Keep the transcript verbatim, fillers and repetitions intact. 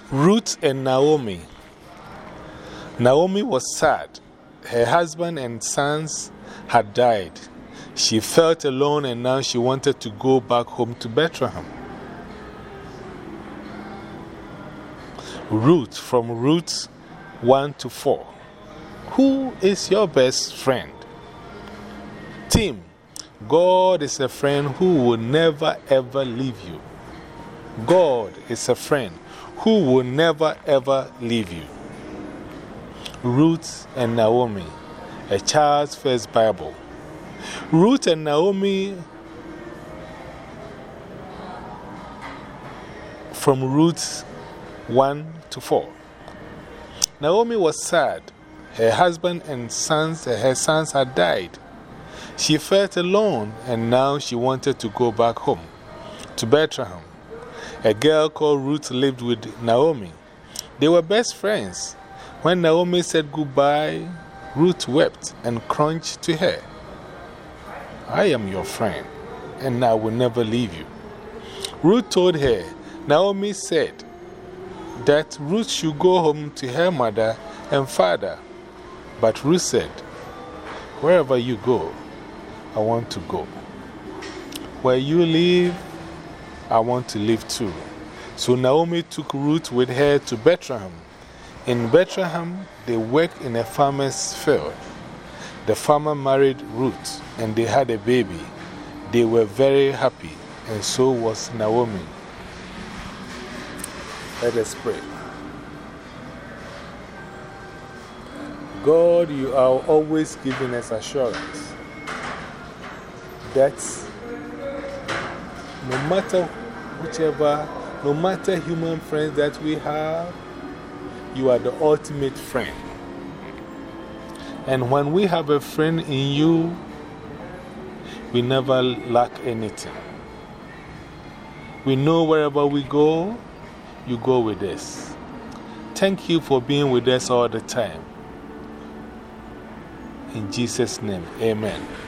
Ruth and Naomi. Naomi was sad. Her husband and sons had died. She felt alone and now she wanted to go back home to Bethlehem. Ruth, from Ruth one to four. Who is your best friend? Team, God is a friend who will never ever leave you. God is a friend who will never ever leave you. Ruth and Naomi, a child's first Bible. Ruth and Naomi, from Ruth one to four. Naomi was sad. Her husband and sons, her sons had died. She felt alone and now she wanted to go back home to Bethlehem. A girl called Ruth lived with Naomi. They were best friends. When Naomi said goodbye, Ruth wept and clung to her. I am your friend, and I will never leave you. Ruth told her, Naomi said that Ruth should go home to her mother and father. But Ruth said, wherever you go, I want to go. Where you live, I want to live too. So Naomi took Ruth with her to Bethlehem. In Bethlehem, they worked in a farmer's field. The farmer married Ruth and they had a baby. They were very happy, and so was Naomi. Let us pray. God, you are always giving us assurance that no matter whichever, no matter human friends that we have, you are the ultimate friend. And when we have a friend in you, we never lack anything. We know wherever we go, you go with us. Thank you for being with us all the time. In Jesus' name, amen.